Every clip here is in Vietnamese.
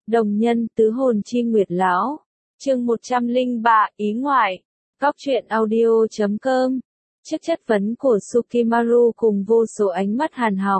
Đồng nhân tứ hồn chi nguyệt lão. Chương 103, ý ngoại. Góc truyện audio.com. Trước chất vấn của Sukimaru cùng vô số ánh mắt hàn học.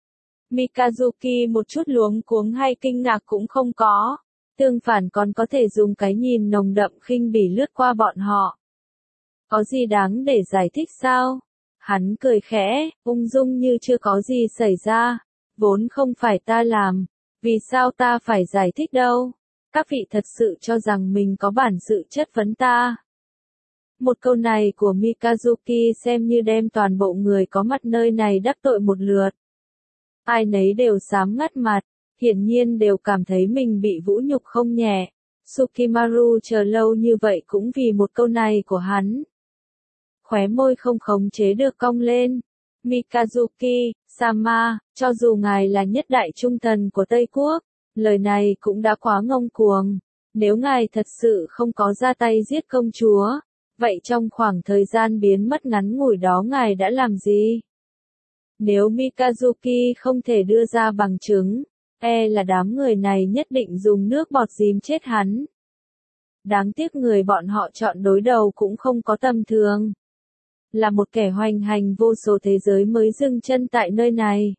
Mikazuki một chút luống cuống hay kinh ngạc cũng không có. Tương phản còn có thể dùng cái nhìn nồng đậm khinh bỉ lướt qua bọn họ. Có gì đáng để giải thích sao? Hắn cười khẽ, ung dung như chưa có gì xảy ra. Vốn không phải ta làm. Vì sao ta phải giải thích đâu? Các vị thật sự cho rằng mình có bản sự chất vấn ta. Một câu này của Mikazuki xem như đem toàn bộ người có mặt nơi này đắc tội một lượt. Ai nấy đều xám ngắt mặt, hiển nhiên đều cảm thấy mình bị vũ nhục không nhẹ. Sukimaru chờ lâu như vậy cũng vì một câu này của hắn. Khóe môi không khống chế được cong lên. Mikazuki-sama, cho dù ngài là nhất đại trung thần của Tây Quốc, lời này cũng đã quá ngông cuồng. Nếu ngài thật sự không có ra tay giết công chúa, vậy trong khoảng thời gian biến mất ngắn ngủi đó ngài đã làm gì? Nếu Mikazuki không thể đưa ra bằng chứng, là đám người này nhất định dùng nước bọt dìm chết hắn. Đáng tiếc người bọn họ chọn đối đầu cũng không có tầm thường. Là một kẻ hoành hành vô số thế giới mới dừng chân tại nơi này.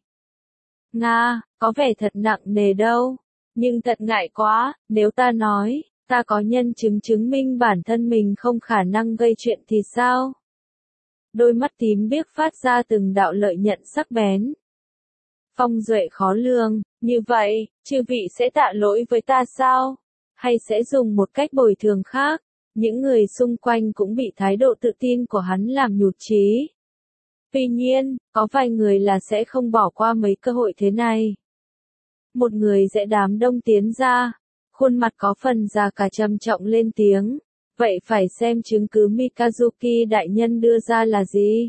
Nga, có vẻ thật nặng nề đâu. Nhưng thật ngại quá, nếu ta nói, ta có nhân chứng chứng minh bản thân mình không khả năng gây chuyện thì sao? Đôi mắt tím biếc phát ra từng đạo lợi nhận sắc bén. Phong duệ khó lường, như vậy, chư vị sẽ tạ lỗi với ta sao? Hay sẽ dùng một cách bồi thường khác? Những người xung quanh cũng bị thái độ tự tin của hắn làm nhụt chí. Tuy nhiên, có vài người là sẽ không bỏ qua mấy cơ hội thế này. Một người dễ đám đông tiến ra, khuôn mặt có phần già cả trầm trọng lên tiếng. Vậy phải xem chứng cứ Mikazuki đại nhân đưa ra là gì?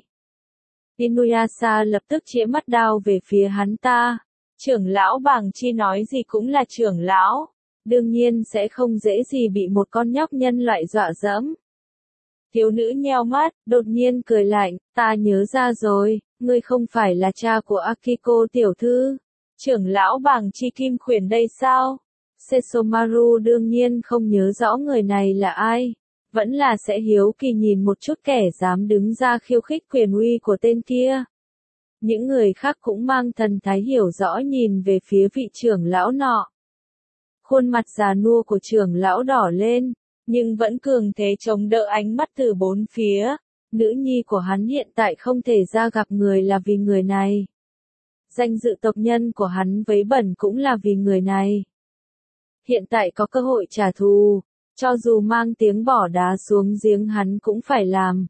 Inuyasha lập tức chĩa mắt đao về phía hắn ta. Trưởng lão Bàng Chi nói gì cũng là trưởng lão. Đương nhiên sẽ không dễ gì bị một con nhóc nhân loại dọa dẫm. Thiếu nữ nheo mắt, đột nhiên cười lạnh, ta nhớ ra rồi, ngươi không phải là cha của Akiko tiểu thư. Trưởng lão Bàng Chi Kim Khuyển đây sao? Sesomaru đương nhiên không nhớ rõ người này là ai. Vẫn là sẽ hiếu kỳ nhìn một chút kẻ dám đứng ra khiêu khích quyền uy của tên kia. Những người khác cũng mang thần thái hiểu rõ nhìn về phía vị trưởng lão nọ. Khuôn mặt già nua của trưởng lão đỏ lên, nhưng vẫn cường thế chống đỡ ánh mắt từ bốn phía. Nữ nhi của hắn hiện tại không thể ra gặp người là vì người này. Danh dự tộc nhân của hắn vấy bẩn cũng là vì người này. Hiện tại có cơ hội trả thù, cho dù mang tiếng bỏ đá xuống giếng hắn cũng phải làm.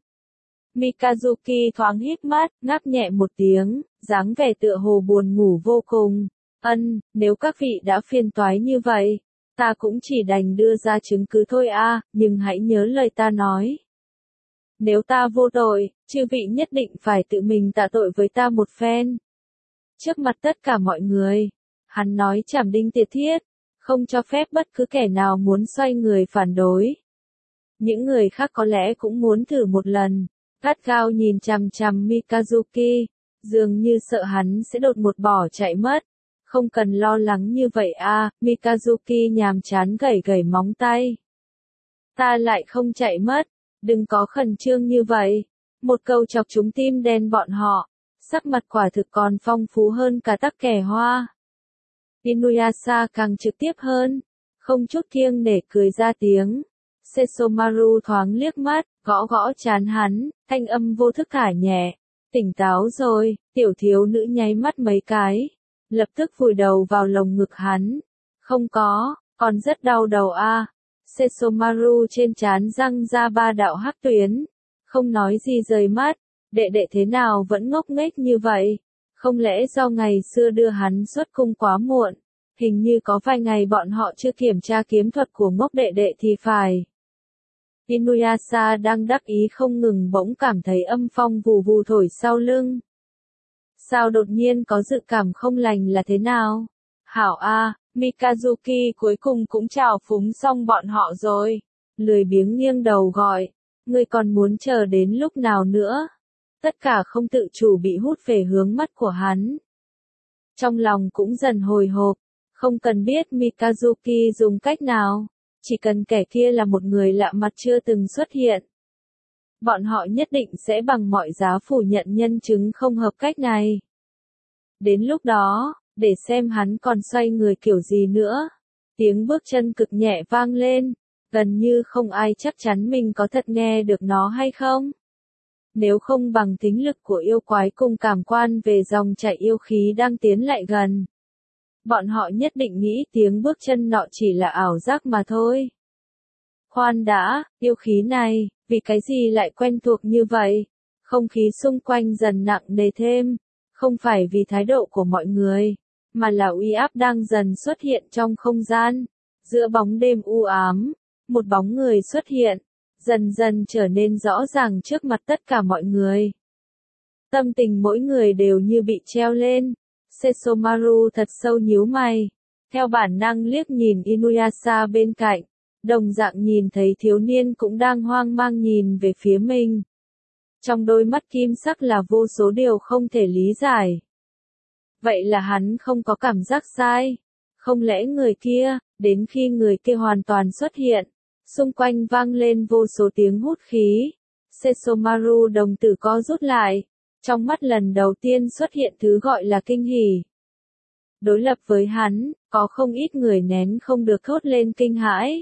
Mikazuki thoáng hít mắt, ngáp nhẹ một tiếng, dáng vẻ tựa hồ buồn ngủ vô cùng. Nếu các vị đã phiền toái như vậy, ta cũng chỉ đành đưa ra chứng cứ thôi nhưng hãy nhớ lời ta nói. Nếu ta vô tội, chư vị nhất định phải tự mình tạ tội với ta một phen. Trước mặt tất cả mọi người, hắn nói trảm đinh tiệt thiết, không cho phép bất cứ kẻ nào muốn xoay người phản đối. Những người khác có lẽ cũng muốn thử một lần, gắt gao nhìn chằm chằm Mikazuki, dường như sợ hắn sẽ đột ngột bỏ chạy mất. Không cần lo lắng như vậy Mikazuki nhàm chán gẩy gẩy móng tay. Ta lại không chạy mất, đừng có khẩn trương như vậy. Một câu chọc trúng tim đen bọn họ, sắc mặt quả thực còn phong phú hơn cả tắc kè hoa. Inuyasha càng trực tiếp hơn, không chút kiêng nể cười ra tiếng. Sesomaru thoáng liếc mắt, gõ gõ trán hắn, thanh âm vô thức thả nhẹ. Tỉnh táo rồi, tiểu thiếu nữ nháy mắt mấy cái. Lập tức vùi đầu vào lồng ngực hắn. Không có, còn rất đau đầu Sesomaru trên trán răng ra ba đạo hắc tuyến. Không nói gì rời mắt, đệ đệ thế nào vẫn ngốc nghếch như vậy? Không lẽ do ngày xưa đưa hắn xuất cung quá muộn? Hình như có vài ngày bọn họ chưa kiểm tra kiếm thuật của ngốc đệ đệ thì phải. Inuyasha đang đắc ý không ngừng bỗng cảm thấy âm phong vù vù thổi sau lưng. Sao đột nhiên có dự cảm không lành là thế nào? Hảo Mikazuki cuối cùng cũng trào phúng xong bọn họ rồi. Lười biếng nghiêng đầu gọi, ngươi còn muốn chờ đến lúc nào nữa? Tất cả không tự chủ bị hút về hướng mắt của hắn. Trong lòng cũng dần hồi hộp, Không cần biết Mikazuki dùng cách nào, chỉ cần kẻ kia là một người lạ mặt chưa từng xuất hiện. Bọn họ nhất định sẽ bằng mọi giá phủ nhận nhân chứng không hợp cách này. Đến lúc đó, để xem hắn còn xoay người kiểu gì nữa. Tiếng bước chân cực nhẹ vang lên, gần như không ai chắc chắn mình có thật nghe được nó hay không. Nếu không bằng thính lực của yêu quái cùng cảm quan về dòng chảy yêu khí đang tiến lại gần. Bọn họ nhất định nghĩ tiếng bước chân nọ chỉ là ảo giác mà thôi. Khoan đã, yêu khí này, vì cái gì lại quen thuộc như vậy? Không khí xung quanh dần nặng nề thêm, không phải vì thái độ của mọi người, mà là uy áp đang dần xuất hiện trong không gian. Giữa bóng đêm u ám, một bóng người xuất hiện, dần dần trở nên rõ ràng trước mặt tất cả mọi người. Tâm tình mỗi người đều như bị treo lên. Sesomaru thật sâu nhíu mày, theo bản năng liếc nhìn Inuyasha bên cạnh, đồng dạng nhìn thấy thiếu niên cũng đang hoang mang nhìn về phía mình. Trong đôi mắt kim sắc là vô số điều không thể lý giải. Vậy là hắn không có cảm giác sai. Không lẽ người kia, đến khi người kia hoàn toàn xuất hiện, xung quanh vang lên vô số tiếng hút khí. Sesomaru đồng tử co rút lại. Trong mắt lần đầu tiên xuất hiện thứ gọi là kinh hỉ. Đối lập với hắn, có không ít người nén không được thốt lên kinh hãi.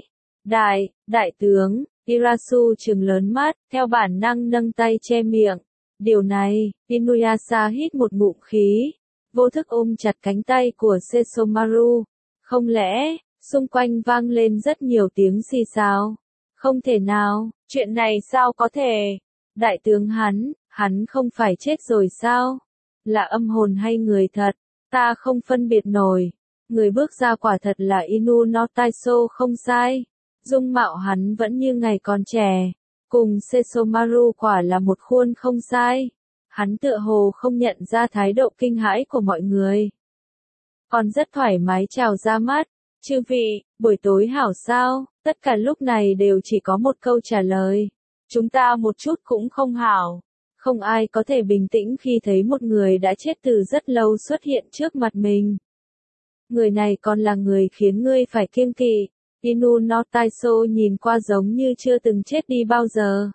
Đại tướng, Irasu trừng lớn mắt, theo bản năng nâng tay che miệng. Điều này, Inuyasha hít một ngụm khí, vô thức ôm chặt cánh tay của Sesomaru. Không lẽ, xung quanh vang lên rất nhiều tiếng xì xào. Không thể nào, chuyện này sao có thể? Đại tướng hắn không phải chết rồi sao? Là âm hồn hay người thật? Ta không phân biệt nổi. Người bước ra quả thật là Inu no Taiso không sai. Dung mạo hắn vẫn như ngày còn trẻ. Cùng Sesomaru quả là một khuôn không sai. Hắn tựa hồ không nhận ra thái độ kinh hãi của mọi người. Còn rất thoải mái chào ra mắt. Chư vị, buổi tối hảo sao? Tất cả lúc này đều chỉ có một câu trả lời. Chúng ta một chút cũng không hảo. Không ai có thể bình tĩnh khi thấy một người đã chết từ rất lâu xuất hiện trước mặt mình. Người này còn là người khiến ngươi phải kiêng kỵ. Inu no Taiso nhìn qua giống như chưa từng chết đi bao giờ.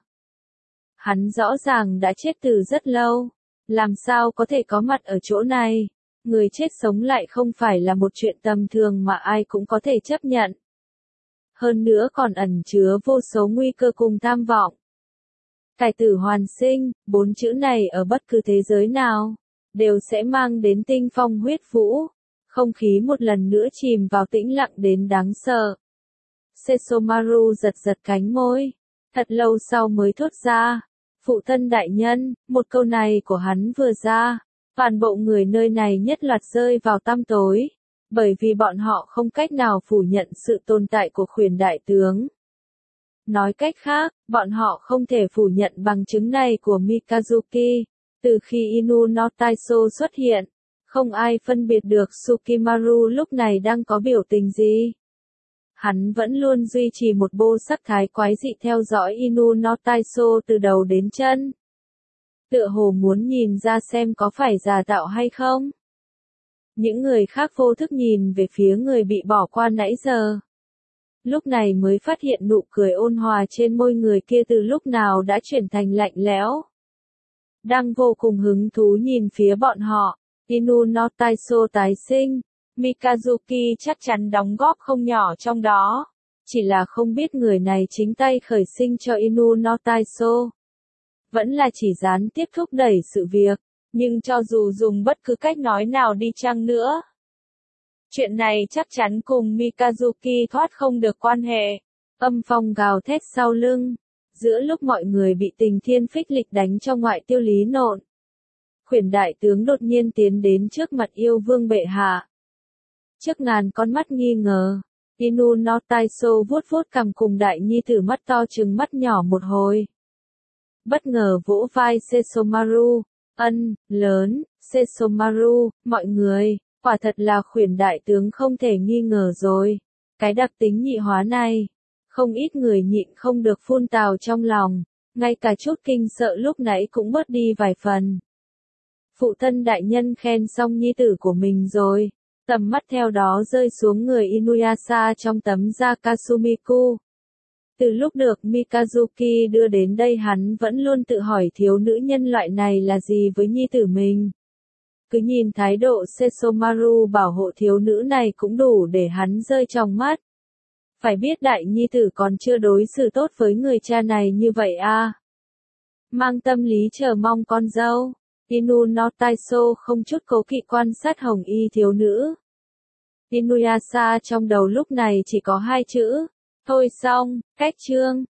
Hắn rõ ràng đã chết từ rất lâu. Làm sao có thể có mặt ở chỗ này? Người chết sống lại không phải là một chuyện tầm thường mà ai cũng có thể chấp nhận. Hơn nữa còn ẩn chứa vô số nguy cơ cùng tham vọng. Cải tử hoàn sinh, 4 chữ này ở bất cứ thế giới nào, đều sẽ mang đến tinh phong huyết vũ. Không khí một lần nữa chìm vào tĩnh lặng đến đáng sợ. Sesomaru giật giật cánh môi. Thật lâu sau mới thốt ra. Phụ thân đại nhân, một câu này của hắn vừa ra. Toàn bộ người nơi này nhất loạt rơi vào tăm tối. Bởi vì bọn họ không cách nào phủ nhận sự tồn tại của khuyển đại tướng. Nói cách khác, bọn họ không thể phủ nhận bằng chứng này của Mikazuki. Từ khi Inu no Taiso xuất hiện, không ai phân biệt được Sukimaru lúc này đang có biểu tình gì. Hắn vẫn luôn duy trì một bộ sắc thái quái dị theo dõi Inu no Taiso từ đầu đến chân. Tựa hồ muốn nhìn ra xem có phải giả tạo hay không. Những người khác vô thức nhìn về phía người bị bỏ qua nãy giờ. Lúc này mới phát hiện nụ cười ôn hòa trên môi người kia từ lúc nào đã chuyển thành lạnh lẽo. Đang vô cùng hứng thú nhìn phía bọn họ, Inu no Taiso tái sinh, Mikazuki chắc chắn đóng góp không nhỏ trong đó. Chỉ là không biết người này chính tay khởi sinh cho Inu no Taiso. Vẫn là chỉ gián tiếp thúc đẩy sự việc, nhưng cho dù dùng bất cứ cách nói nào đi chăng nữa. Chuyện này chắc chắn cùng Mikazuki thoát không được quan hệ. Âm phong gào thét sau lưng. Giữa lúc mọi người bị tình thiên phích lịch đánh cho ngoại tiêu lý nộn. Khuyển đại tướng đột nhiên tiến đến trước mặt yêu vương bệ hạ. Trước ngàn con mắt nghi ngờ. Inu no Taiso vuốt vuốt cằm cùng đại nhi tử mắt to trừng mắt nhỏ một hồi. Bất ngờ vỗ vai Sesomaru. Lớn, Sesomaru, mọi người. Quả thật là khuyển đại tướng không thể nghi ngờ rồi. Cái đặc tính nhị hóa này, không ít người nhịn không được phun tào trong lòng, ngay cả chút kinh sợ lúc nãy cũng bớt đi vài phần. Phụ thân đại nhân khen xong nhi tử của mình rồi, Tầm mắt theo đó rơi xuống người Inuyasha trong tấm da Kasumiku. Từ lúc được Mikazuki đưa đến đây hắn vẫn luôn tự hỏi thiếu nữ nhân loại này là gì với nhi tử mình. Cứ nhìn thái độ Sesomaru bảo hộ thiếu nữ này cũng đủ để hắn rơi trong mắt. Phải biết đại nhi tử còn chưa đối xử tốt với người cha này như vậy à. Mang tâm lý chờ mong con dâu, Inu no Taiso không chút cố kỵ quan sát hồng y thiếu nữ. Inuyasha trong đầu lúc này chỉ có hai chữ, thôi xong, cách chương.